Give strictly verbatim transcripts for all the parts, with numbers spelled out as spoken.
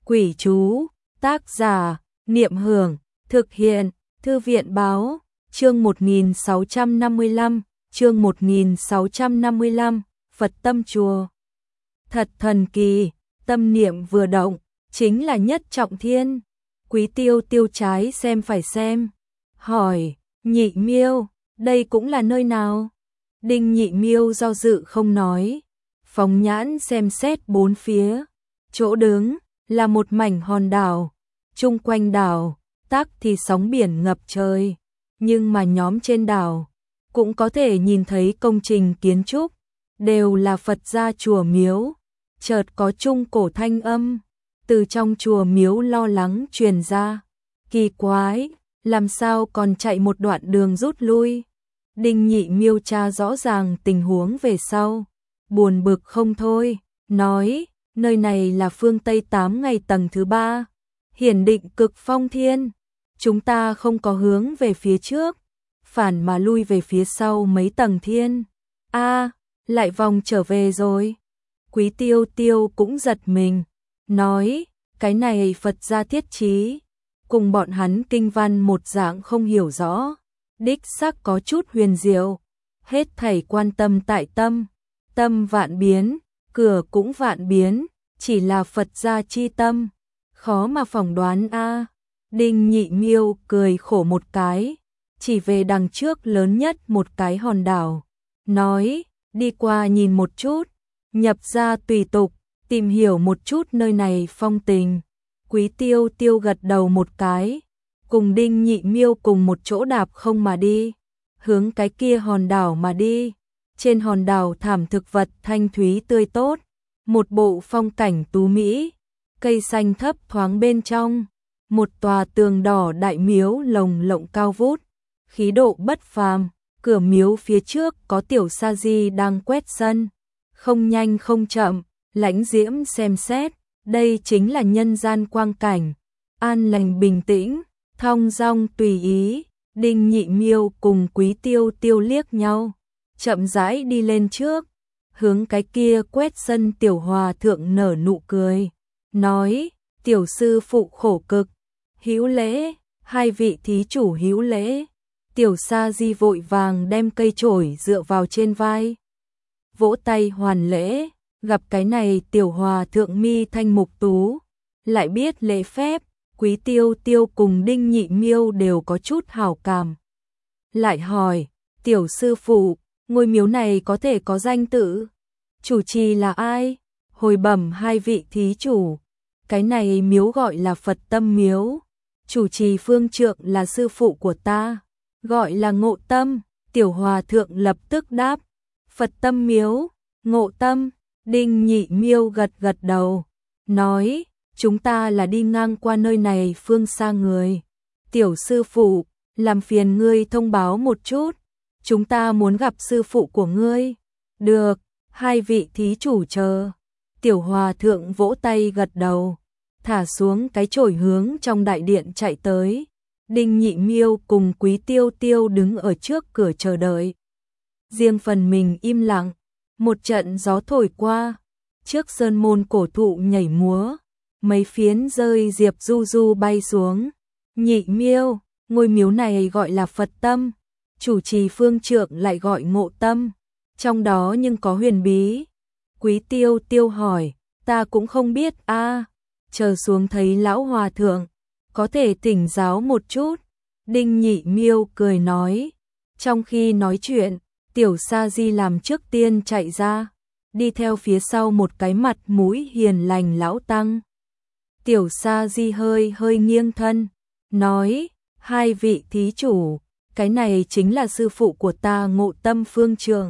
Quỷ chú, tác giả, Niệm Hưởng, thực hiện, Thư viện báo, chương một nghìn sáu trăm năm mươi lăm, chương một nghìn sáu trăm năm mươi lăm, Phật tâm chùa. Thật thần kỳ, tâm niệm vừa động, chính là nhất trọng thiên. Quý Tiêu Tiêu trái xem phải xem, hỏi, Nhị Miêu, đây cũng là nơi nào? Đinh Nhị Miêu do dự không nói, phóng nhãn xem xét bốn phía, chỗ đứng là một mảnh hòn đảo, chung quanh đảo, tắc thì sóng biển ngập trời, nhưng mà nhóm trên đảo cũng có thể nhìn thấy công trình kiến trúc, đều là Phật gia chùa miếu. Chợt có trung cổ thanh âm từ trong chùa miếu lo lắng truyền ra, kỳ quái, làm sao còn chạy một đoạn đường rút lui? Đinh Nhị Miêu tra rõ ràng tình huống về sau, buồn bực không thôi, nói, nơi này là phương Tây tám ngày tầng thứ ba, hiển định cực phong thiên, chúng ta không có hướng về phía trước, phản mà lui về phía sau mấy tầng thiên. A, lại vòng trở về rồi. Quý Tiêu Tiêu cũng giật mình, nói, cái này Phật gia thiết trí, cùng bọn hắn kinh văn một dạng không hiểu rõ, đích xác có chút huyền diệu, hết thảy quan tâm tại tâm, tâm vạn biến, cửa cũng vạn biến, chỉ là Phật gia chi tâm, khó mà phỏng đoán a. Đinh Nhị Miêu cười khổ một cái, chỉ về đằng trước lớn nhất một cái hòn đảo, nói, đi qua nhìn một chút, nhập ra tùy tục, tìm hiểu một chút nơi này phong tình. Quý Tiêu Tiêu gật đầu một cái, cùng Đinh Nhị Miêu cùng một chỗ đạp không mà đi, hướng cái kia hòn đảo mà đi. Trên hòn đảo thảm thực vật thanh thúy tươi tốt, một bộ phong cảnh tú mỹ, cây xanh thấp thoáng bên trong, một tòa tường đỏ đại miếu lồng lộng cao vút, khí độ bất phàm. Cửa miếu phía trước có tiểu sa di đang quét sân, không nhanh không chậm, lãnh diễm xem xét, đây chính là nhân gian quang cảnh, an lành bình tĩnh, thong dong tùy ý. Đinh Nhị Miêu cùng Quý Tiêu Tiêu liếc nhau, chậm rãi đi lên trước, hướng cái kia quét sân tiểu hòa thượng nở nụ cười, nói, tiểu sư phụ khổ cực, hữu lễ, hai vị thí chủ hữu lễ. Tiểu sa di vội vàng đem cây chổi dựa vào trên vai, vỗ tay hoàn lễ, gặp cái này tiểu hòa thượng mi thanh mục tú, lại biết lễ phép, Quý Tiêu Tiêu cùng Đinh Nhị Miêu đều có chút hảo cảm. Lại hỏi, tiểu sư phụ, ngôi miếu này có thể có danh tự, chủ trì là ai? Hồi bẩm hai vị thí chủ, cái này miếu gọi là Phật Tâm Miếu, chủ trì phương trượng là sư phụ của ta, gọi là Ngộ Tâm. Tiểu hòa thượng lập tức đáp, Phật Tâm Miếu, Ngộ Tâm. Đinh Nhị Miêu gật gật đầu, nói, chúng ta là đi ngang qua nơi này phương xa người, tiểu sư phụ, làm phiền ngươi thông báo một chút, chúng ta muốn gặp sư phụ của ngươi. Được, hai vị thí chủ chờ. Tiểu hòa thượng vỗ tay gật đầu, thả xuống cái chổi hướng trong đại điện chạy tới. Đinh Nhị Miêu cùng Quý Tiêu Tiêu đứng ở trước cửa chờ đợi, riêng phần mình im lặng. Một trận gió thổi qua, trước sơn môn cổ thụ nhảy múa, mấy phiến rơi diệp du du bay xuống. Nhị Miêu, ngôi miếu này gọi là Phật Tâm, chủ trì phương trượng lại gọi Ngộ Tâm, trong đó nhưng có huyền bí. Quý Tiêu Tiêu hỏi, ta cũng không biết a, chờ xuống thấy lão hòa thượng, có thể thỉnh giáo một chút. Đinh Nhị Miêu cười nói, trong khi nói chuyện, tiểu sa di làm trước tiên chạy ra, đi theo phía sau một cái mặt mũi hiền lành lão tăng. Tiểu sa di hơi hơi nghiêng thân, nói, hai vị thí chủ, cái này chính là sư phụ của ta Ngộ Tâm phương trượng.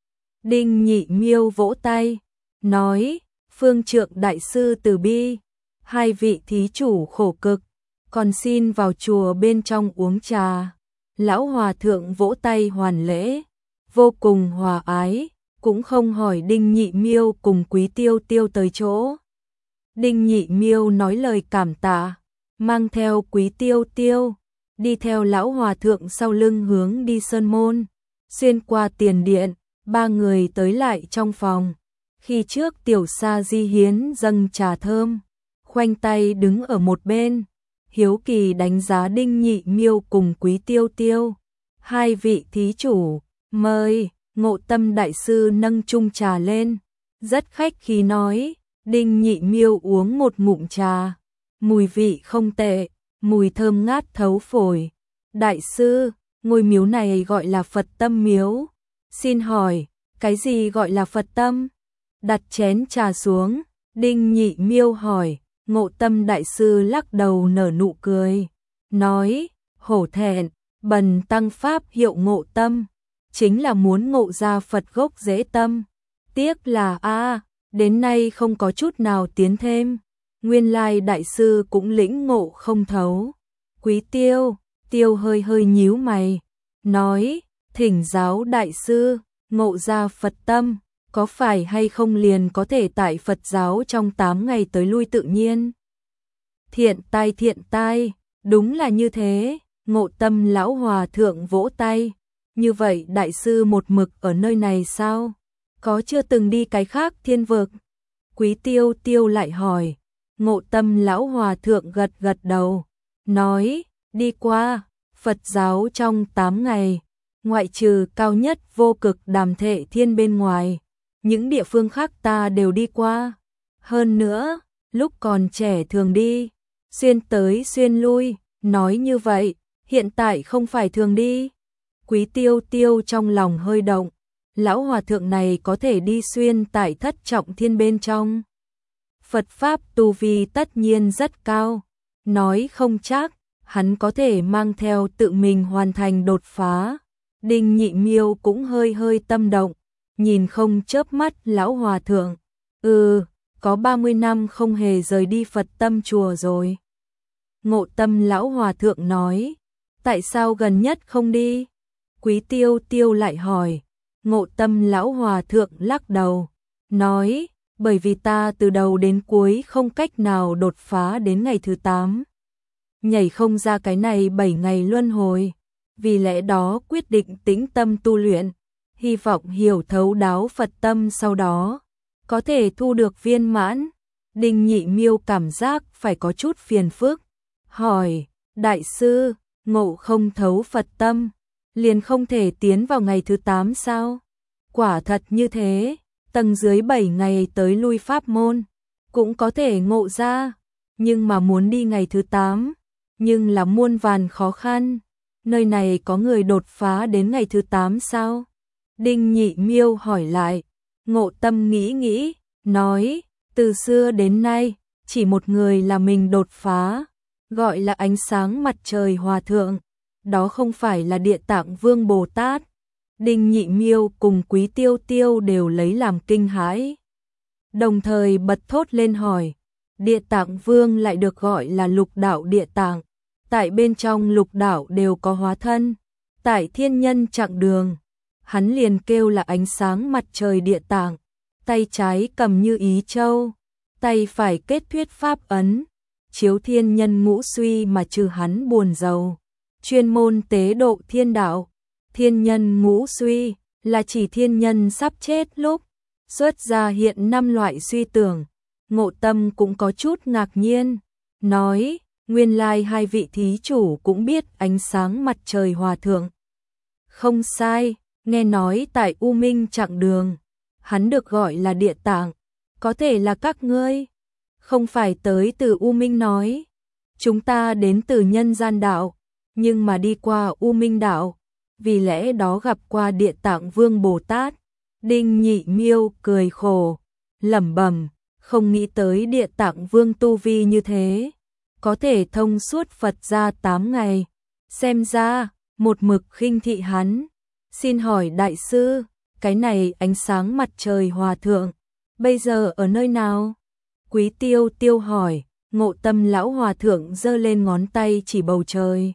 Đinh Nhị Miêu vỗ tay, nói, phương trượng đại sư từ bi, hai vị thí chủ khổ cực, còn xin vào chùa bên trong uống trà. Lão hòa thượng vỗ tay hoàn lễ, vô cùng hòa ái, cũng không hỏi Đinh Nhị Miêu cùng Quý Tiêu Tiêu tới chỗ. Đinh Nhị Miêu nói lời cảm tạ, mang theo Quý Tiêu Tiêu, đi theo lão hòa thượng sau lưng hướng đi sơn môn, xuyên qua tiền điện, ba người tới lại trong phòng. Khi trước tiểu sa di hiến dâng trà thơm, khoanh tay đứng ở một bên, hiếu kỳ đánh giá Đinh Nhị Miêu cùng Quý Tiêu Tiêu. Hai vị thí chủ, mời. Ngộ Tâm đại sư nâng chung trà lên, rất khách khí nói. Đinh Nhị Miêu uống một ngụm trà, mùi vị không tệ, mùi thơm ngát thấu phổi. Đại sư, ngôi miếu này gọi là Phật Tâm Miếu. Xin hỏi, cái gì gọi là Phật Tâm? Đặt chén trà xuống, Đinh Nhị Miêu hỏi. Ngộ Tâm đại sư lắc đầu nở nụ cười, nói, hổ thẹn, bần tăng pháp hiệu Ngộ Tâm, chính là muốn ngộ ra Phật gốc rễ tâm. Tiếc là a, đến nay không có chút nào tiến thêm. Nguyên lai đại sư cũng lĩnh ngộ không thấu. Quý Tiêu, Tiêu hơi hơi nhíu mày, nói, thỉnh giáo đại sư, ngộ ra Phật tâm, có phải hay không liền có thể tại Phật giáo trong tám ngày tới lui tự nhiên? Thiện tai thiện tai, đúng là như thế. Ngộ Tâm lão hòa thượng vỗ tay, như vậy đại sư một mực ở nơi này sao? Có chưa từng đi cái khác thiên vực? Quý Tiêu Tiêu lại hỏi. Ngộ Tâm lão hòa thượng gật gật đầu, nói, đi qua. Phật giáo trong tám ngày, ngoại trừ cao nhất vô cực Đàm Thệ Thiên bên ngoài, những địa phương khác ta đều đi qua. Hơn nữa, lúc còn trẻ thường đi, xuyên tới xuyên lui, nói như vậy, hiện tại không phải thường đi. Quý Tiêu Tiêu trong lòng hơi động, lão hòa thượng này có thể đi xuyên tại thất trọng thiên bên trong. Phật Pháp tu vi tất nhiên rất cao, nói không chắc, hắn có thể mang theo tự mình hoàn thành đột phá. Đinh Nhị Miêu cũng hơi hơi tâm động, nhìn không chớp mắt lão hòa thượng. Ừ, có ba mươi năm không hề rời đi Phật Tâm chùa rồi. Ngộ Tâm lão hòa thượng nói, tại sao gần nhất không đi? Quý Tiêu Tiêu lại hỏi. Ngộ Tâm lão hòa thượng lắc đầu, nói, bởi vì ta từ đầu đến cuối không cách nào đột phá đến ngày thứ tám. Nhảy không ra cái này bảy ngày luân hồi, vì lẽ đó quyết định tĩnh tâm tu luyện, hy vọng hiểu thấu đáo Phật tâm sau đó, có thể thu được viên mãn. Đinh Nhị Miêu cảm giác phải có chút phiền phức, hỏi, đại sư, ngộ không thấu Phật tâm, liền không thể tiến vào ngày thứ tám sao? Quả thật như thế, tầng dưới bảy ngày tới lui pháp môn, cũng có thể ngộ ra, nhưng mà muốn đi ngày thứ tám, nhưng là muôn vàn khó khăn. Nơi này có người đột phá đến ngày thứ tám sao? Đinh Nhị Miêu hỏi lại. Ngộ Tâm nghĩ nghĩ, nói, từ xưa đến nay, chỉ một người là mình đột phá, gọi là ánh sáng mặt trời hòa thượng, đó không phải là Địa Tạng Vương Bồ Tát. Đinh Nhị Miêu cùng Quý Tiêu Tiêu đều lấy làm kinh hãi, đồng thời bật thốt lên hỏi, Địa Tạng Vương lại được gọi là lục đạo địa tạng, tại bên trong lục đạo đều có hóa thân, tại thiên nhân chặng đường, hắn liền kêu là ánh sáng mặt trời địa tạng, tay trái cầm như ý châu, tay phải kết thuyết pháp ấn, chiếu thiên nhân ngũ suy mà trừ hắn buồn rầu, chuyên môn tế độ thiên đạo. Thiên nhân ngũ suy là chỉ thiên nhân sắp chết lúc xuất ra hiện năm loại suy tưởng. Ngộ Tâm cũng có chút ngạc nhiên, nói, nguyên lai hai vị thí chủ cũng biết ánh sáng mặt trời hòa thượng. Không sai, nghe nói tại U Minh chặng đường, hắn được gọi là địa tạng, có thể là các ngươi. Không phải tới từ U Minh nói, chúng ta đến từ nhân gian đạo, nhưng mà đi qua U Minh đạo, vì lẽ đó gặp qua Địa Tạng Vương Bồ Tát. Đinh Nhị Miêu cười khổ, lẩm bẩm, không nghĩ tới Địa Tạng Vương tu vi như thế, có thể thông suốt Phật gia tám ngày, xem ra một mực khinh thị hắn. Xin hỏi đại sư, cái này ánh sáng mặt trời hòa thượng bây giờ ở nơi nào? Quý Tiêu Tiêu hỏi. Ngộ Tâm lão hòa thượng giơ lên ngón tay chỉ bầu trời,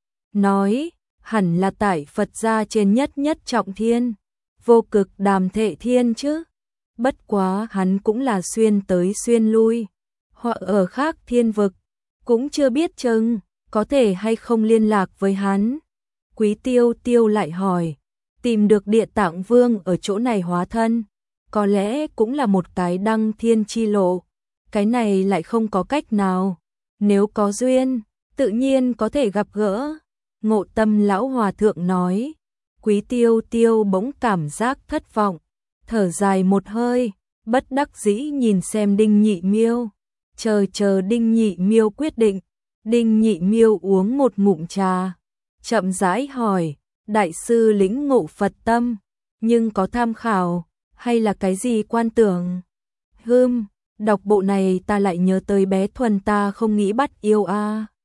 nói, hẳn là tại Phật gia trên nhất nhất trọng thiên, vô cực Đàm Thệ Thiên chứ. Bất quá hắn cũng là xuyên tới xuyên lui, hoặc ở khác thiên vực, cũng chưa biết chừng có thể hay không liên lạc với hắn. Quý Tiêu Tiêu lại hỏi, tìm được Địa Tạng Vương ở chỗ này hóa thân, có lẽ cũng là một cái đăng thiên chi lộ. cái này lại không có cách nào. Nếu có duyên, tự nhiên có thể gặp gỡ. Ngộ Tâm lão hòa thượng nói. Quý Tiêu Tiêu bỗng cảm giác thất vọng, thở dài một hơi, bất đắc dĩ nhìn xem Đinh Nhị Miêu. Chờ chờ Đinh Nhị Miêu quyết định. Đinh Nhị Miêu uống một ngụm trà, chậm rãi hỏi, đại sư lĩnh ngộ Phật tâm, nhưng có tham khảo, hay là cái gì quan tưởng? Hừm, đọc bộ này ta lại nhớ tới bé Thuần ta không nghĩ bắt yêu a.